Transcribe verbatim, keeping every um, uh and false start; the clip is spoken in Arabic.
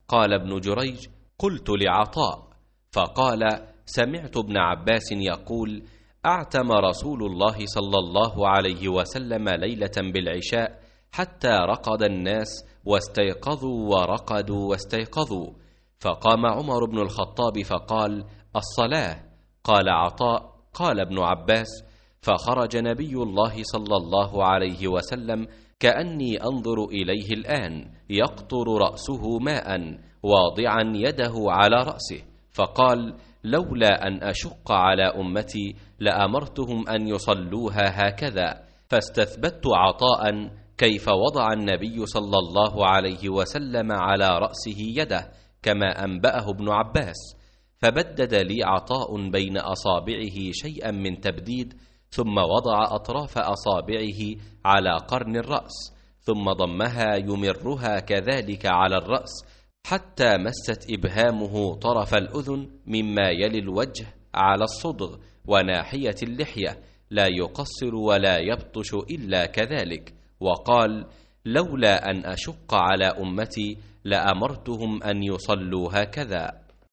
قال ابن جريج: قلت لعطاء فقال: سمعت ابن عباس يقول: أعتم رسول الله صلى الله عليه وسلم ليلة بالعشاء حتى رقد الناس واستيقظوا ورقدوا واستيقظوا، فقام عمر بن الخطاب فقال: الصلاة. قال عطاء: قال ابن عباس: فخرج نبي الله صلى الله عليه وسلم كأني أنظر إليه الآن يقطر رأسه ماء واضعا يده على رأسه، فقال: لولا أن أشق على أمتي لأمرتهم أن يصلوها هكذا. فاستثبت عطاء كيف وضع النبي صلى الله عليه وسلم على رأسه يده كما أنبأه ابن عباس، فبدد لي عطاء بين أصابعه شيئا من تبديد، ثم وضع أطراف أصابعه على قرن الرأس، ثم ضمها يمرها كذلك على الرأس حتى مست إبهامه طرف الأذن مما يلي الوجه على الصدغ وناحية اللحية، لا يقصر ولا يبطش إلا كذلك، وقال: لولا أن أشق على أمتي لأمرتهم أن يصلوا هكذا.